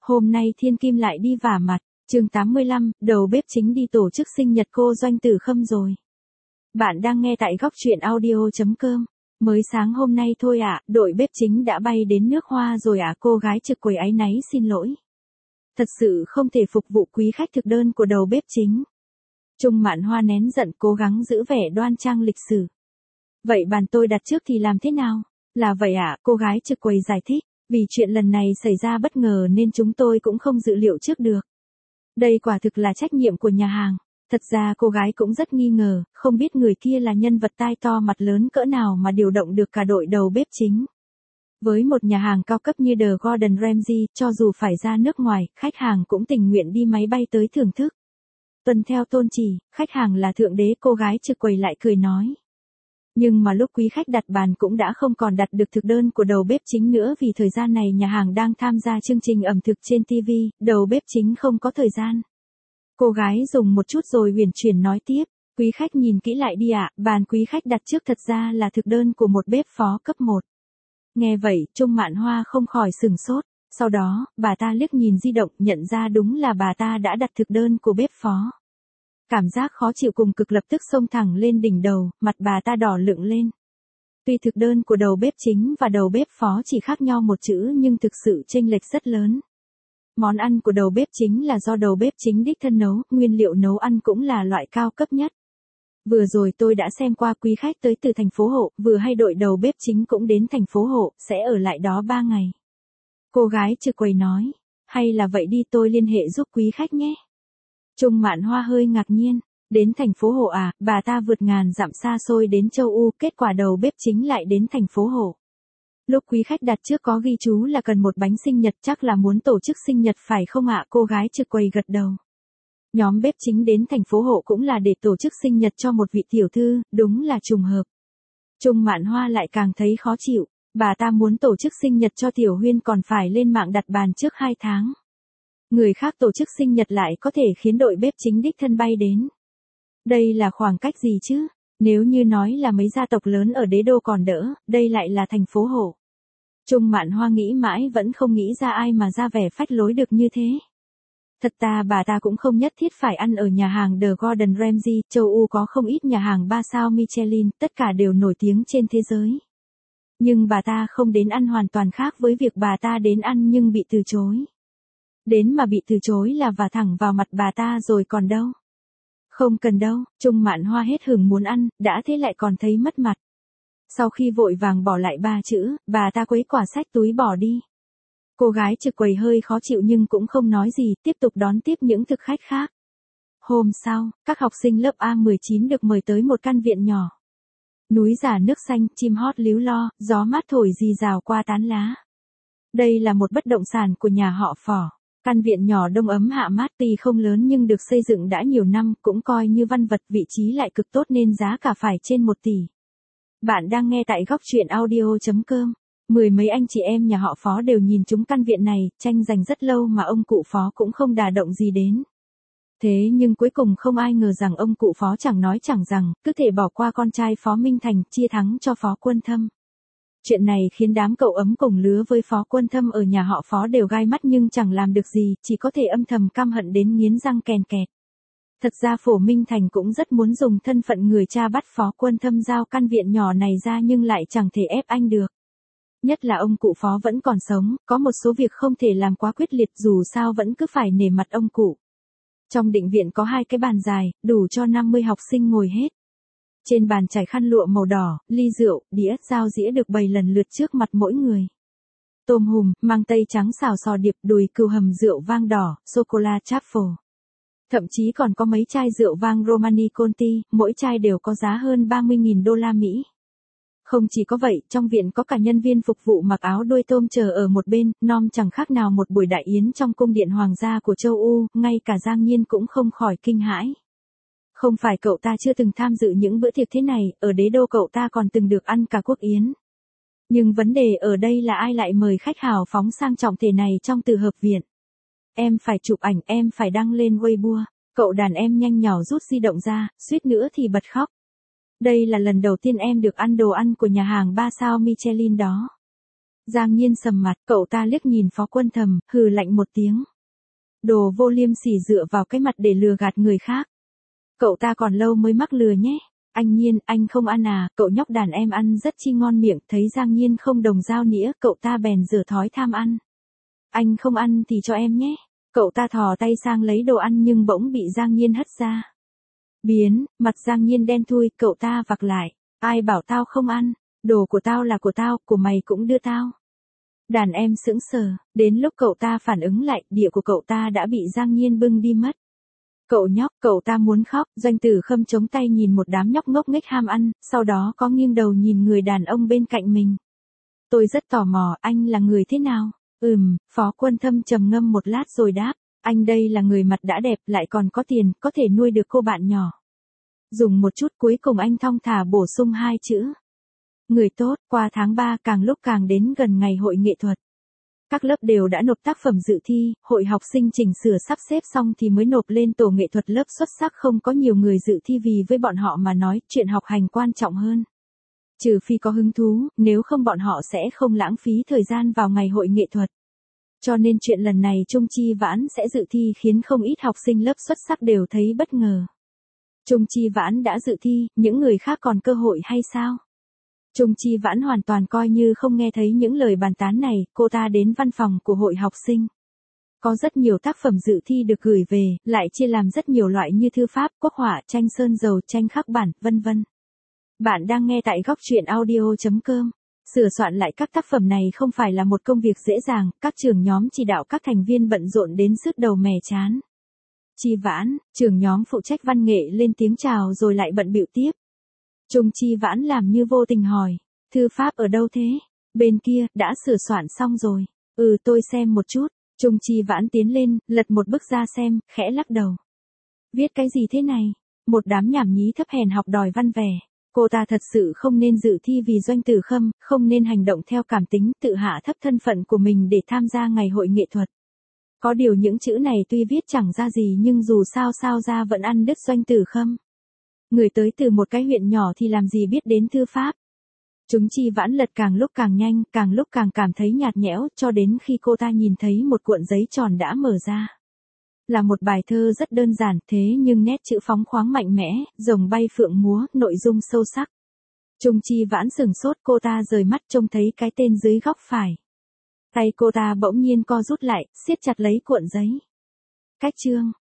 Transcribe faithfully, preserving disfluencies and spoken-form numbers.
Hôm nay Thiên Kim lại đi vả mặt, chương tám mươi lăm, đầu bếp chính đi tổ chức sinh nhật cô Doanh Tử Khâm rồi. Bạn đang nghe tại góc truyện audio.com. Mới sáng hôm nay thôi ạ, đội bếp chính đã bay đến nước Hoa rồi ạ. Cô gái trực quầy áy náy xin lỗi. Thật sự không thể phục vụ quý khách thực đơn của đầu bếp chính. Trung Mạn Hoa nén giận cố gắng giữ vẻ đoan trang lịch sử. Vậy bàn tôi đặt trước thì làm thế nào? Là vậy ạ, cô gái trực quầy giải thích. Vì chuyện lần này xảy ra bất ngờ nên chúng tôi cũng không dự liệu trước được. Đây quả thực là trách nhiệm của nhà hàng. Thật ra cô gái cũng rất nghi ngờ, không biết người kia là nhân vật tai to mặt lớn cỡ nào mà điều động được cả đội đầu bếp chính. Với một nhà hàng cao cấp như The Gordon Ramsay, cho dù phải ra nước ngoài, khách hàng cũng tình nguyện đi máy bay tới thưởng thức. Tuân theo tôn chỉ, khách hàng là thượng đế, cô gái trực quầy lại cười nói. Nhưng mà lúc quý khách đặt bàn cũng đã không còn đặt được thực đơn của đầu bếp chính nữa vì thời gian này nhà hàng đang tham gia chương trình ẩm thực trên ti vi, đầu bếp chính không có thời gian. Cô gái dùng một chút rồi huyền chuyển nói tiếp, quý khách nhìn kỹ lại đi ạ, bàn quý khách đặt trước thật ra là thực đơn của một bếp phó cấp một. Nghe vậy, Trung Mạn Hoa không khỏi sửng sốt, sau đó, bà ta liếc nhìn di động nhận ra đúng là bà ta đã đặt thực đơn của bếp phó. Cảm giác khó chịu cùng cực lập tức xông thẳng lên đỉnh đầu, mặt bà ta đỏ lựng lên. Tuy thực đơn của đầu bếp chính và đầu bếp phó chỉ khác nhau một chữ nhưng thực sự chênh lệch rất lớn. Món ăn của đầu bếp chính là do đầu bếp chính đích thân nấu, nguyên liệu nấu ăn cũng là loại cao cấp nhất. Vừa rồi tôi đã xem qua quý khách tới từ thành phố Hộ, vừa hay đội đầu bếp chính cũng đến thành phố Hộ, sẽ ở lại đó ba ngày. Cô gái trực quầy nói, hay là vậy đi tôi liên hệ giúp quý khách nhé. Trung Mạn Hoa hơi ngạc nhiên, đến thành phố Hộ à, bà ta vượt ngàn dặm xa xôi đến châu U, kết quả đầu bếp chính lại đến thành phố Hộ. Lúc quý khách đặt trước có ghi chú là cần một bánh sinh nhật, chắc là muốn tổ chức sinh nhật phải không ạ? Cô gái trực quầy gật đầu. Nhóm bếp chính đến thành phố Hộ cũng là để tổ chức sinh nhật cho một vị tiểu thư, đúng là trùng hợp. Trung Mạn Hoa lại càng thấy khó chịu, bà ta muốn tổ chức sinh nhật cho Tiểu Huyên còn phải lên mạng đặt bàn trước hai tháng. Người khác tổ chức sinh nhật lại có thể khiến đội bếp chính đích thân bay đến. Đây là khoảng cách gì chứ? Nếu như nói là mấy gia tộc lớn ở đế đô còn đỡ, đây lại là thành phố Hộ. Trung Mạn Hoa nghĩ mãi vẫn không nghĩ ra ai mà ra vẻ phách lối được như thế. Thật ta bà ta cũng không nhất thiết phải ăn ở nhà hàng The Gordon Ramsay, châu U có không ít nhà hàng ba sao Michelin, tất cả đều nổi tiếng trên thế giới. Nhưng bà ta không đến ăn hoàn toàn khác với việc bà ta đến ăn nhưng bị từ chối. Đến mà bị từ chối là vả thẳng vào mặt bà ta rồi còn đâu. Không cần đâu, Trung Mạn Hoa hết hứng muốn ăn, đã thế lại còn thấy mất mặt. Sau khi vội vàng bỏ lại ba chữ, bà ta quấy quả xách túi bỏ đi. Cô gái trực quầy hơi khó chịu nhưng cũng không nói gì, tiếp tục đón tiếp những thực khách khác. Hôm sau, các học sinh lớp A mười chín được mời tới một căn viện nhỏ. Núi giả nước xanh, chim hót líu lo, gió mát thổi rì rào qua tán lá. Đây là một bất động sản của nhà họ Phỏ. Căn viện nhỏ đông ấm hạ mát tuy không lớn nhưng được xây dựng đã nhiều năm, cũng coi như văn vật, vị trí lại cực tốt nên giá cả phải trên một tỷ. Bạn đang nghe tại góc truyện audio.com. Mười mấy anh chị em nhà họ Phó đều nhìn trúng căn viện này, tranh giành rất lâu mà ông cụ Phó cũng không đả động gì đến. Thế nhưng cuối cùng không ai ngờ rằng ông cụ Phó chẳng nói chẳng rằng, cứ thể bỏ qua con trai Phó Minh Thành, chia thắng cho Phó Quân Thâm. Chuyện này khiến đám cậu ấm cùng lứa với Phó Quân Thâm ở nhà họ Phó đều gai mắt nhưng chẳng làm được gì, chỉ có thể âm thầm căm hận đến nghiến răng kèn kẹt. Thật ra Phổ Minh Thành cũng rất muốn dùng thân phận người cha bắt Phó Quân Thâm giao căn viện nhỏ này ra nhưng lại chẳng thể ép anh được. Nhất là ông cụ Phó vẫn còn sống, có một số việc không thể làm quá quyết liệt dù sao vẫn cứ phải nể mặt ông cụ. Trong định viện có hai cái bàn dài, đủ cho năm mươi học sinh ngồi hết. Trên bàn trải khăn lụa màu đỏ, ly rượu, đĩa, dao dĩa được bày lần lượt trước mặt mỗi người. Tôm hùm, mang tây trắng xào sò điệp, đùi cừu hầm rượu vang đỏ, sô-cô-la truffle. Thậm chí còn có mấy chai rượu vang Romani Conti, mỗi chai đều có giá hơn ba mươi nghìn đô la Mỹ. Không chỉ có vậy, trong viện có cả nhân viên phục vụ mặc áo đuôi tôm chờ ở một bên, nom chẳng khác nào một buổi đại yến trong cung điện hoàng gia của châu U, ngay cả Giang Nhiên cũng không khỏi kinh hãi. Không phải cậu ta chưa từng tham dự những bữa tiệc thế này, ở đế đô cậu ta còn từng được ăn cả quốc yến. Nhưng vấn đề ở đây là ai lại mời khách hào phóng sang trọng thể này trong từ hợp viện. Em phải chụp ảnh, em phải đăng lên Weibo. Cậu đàn em nhanh nhỏ rút di động ra, suýt nữa thì bật khóc. Đây là lần đầu tiên em được ăn đồ ăn của nhà hàng ba sao Michelin đó. Giang Nhiên sầm mặt, cậu ta liếc nhìn Phó Quân Thầm, hừ lạnh một tiếng. Đồ vô liêm sỉ dựa vào cái mặt để lừa gạt người khác. Cậu ta còn lâu mới mắc lừa nhé. Anh Nhiên, anh không ăn à, cậu nhóc đàn em ăn rất chi ngon miệng, thấy Giang Nhiên không đồng dao nĩa, cậu ta bèn rửa thói tham ăn. Anh không ăn thì cho em nhé. Cậu ta thò tay sang lấy đồ ăn nhưng bỗng bị Giang Nhiên hất ra. Biến, mặt Giang Nhiên đen thui, cậu ta vặc lại. Ai bảo tao không ăn, đồ của tao là của tao, của mày cũng đưa tao. Đàn em sững sờ, đến lúc cậu ta phản ứng lại, đĩa của cậu ta đã bị Giang Nhiên bưng đi mất. Cậu nhóc, cậu ta muốn khóc, Doanh Tử Khâm chống tay nhìn một đám nhóc ngốc nghếch ham ăn, sau đó có nghiêng đầu nhìn người đàn ông bên cạnh mình. Tôi rất tò mò, anh là người thế nào? Ừm, Phó Quân Thâm trầm ngâm một lát rồi đáp, anh đây là người mặt đã đẹp, lại còn có tiền, có thể nuôi được cô bạn nhỏ. Dùng một chút, cuối cùng anh thong thả bổ sung hai chữ. Người tốt, qua tháng ba càng lúc càng đến gần ngày hội nghệ thuật. Các lớp đều đã nộp tác phẩm dự thi, hội học sinh chỉnh sửa sắp xếp xong thì mới nộp lên tổ nghệ thuật lớp xuất sắc, không có nhiều người dự thi vì với bọn họ mà nói, chuyện học hành quan trọng hơn. Trừ phi có hứng thú, nếu không bọn họ sẽ không lãng phí thời gian vào ngày hội nghệ thuật. Cho nên chuyện lần này Trung Chi Vãn sẽ dự thi khiến không ít học sinh lớp xuất sắc đều thấy bất ngờ. Trung Chi Vãn đã dự thi, những người khác còn cơ hội hay sao? Trung Chi Vãn hoàn toàn coi như không nghe thấy những lời bàn tán này, cô ta đến văn phòng của hội học sinh. Có rất nhiều tác phẩm dự thi được gửi về, lại chia làm rất nhiều loại như thư pháp, quốc họa, tranh sơn dầu, tranh khắc bản, vân vân. Bạn đang nghe tại góc truyện audio chấm com. Sửa soạn lại các tác phẩm này không phải là một công việc dễ dàng, các trưởng nhóm chỉ đạo các thành viên bận rộn đến sứt đầu mẻ chán. Chi Vãn, trưởng nhóm phụ trách văn nghệ lên tiếng chào rồi lại bận bịu tiếp. Trung Chi Vãn làm như vô tình hỏi, thư pháp ở đâu thế? Bên kia, đã sửa soạn xong rồi. Ừ, tôi xem một chút. Trung Chi Vãn tiến lên, lật một bức ra xem, khẽ lắc đầu. Viết cái gì thế này? Một đám nhảm nhí thấp hèn học đòi văn vẻ. Cô ta thật sự không nên dự thi vì Doanh Tử Khâm, không nên hành động theo cảm tính, tự hạ thấp thân phận của mình để tham gia ngày hội nghệ thuật. Có điều những chữ này tuy viết chẳng ra gì nhưng dù sao sao ra vẫn ăn đứt Doanh Tử Khâm. Người tới từ một cái huyện nhỏ thì làm gì biết đến thư pháp. Chúng Chi Vãn lật càng lúc càng nhanh, càng lúc càng cảm thấy nhạt nhẽo, cho đến khi cô ta nhìn thấy một cuộn giấy tròn đã mở ra. Là một bài thơ rất đơn giản thế nhưng nét chữ phóng khoáng mạnh mẽ, rồng bay phượng múa, nội dung sâu sắc. Trung Chi Vãn sừng sốt, cô ta rời mắt trông thấy cái tên dưới góc phải. Tay cô ta bỗng nhiên co rút lại, siết chặt lấy cuộn giấy. Cách chương.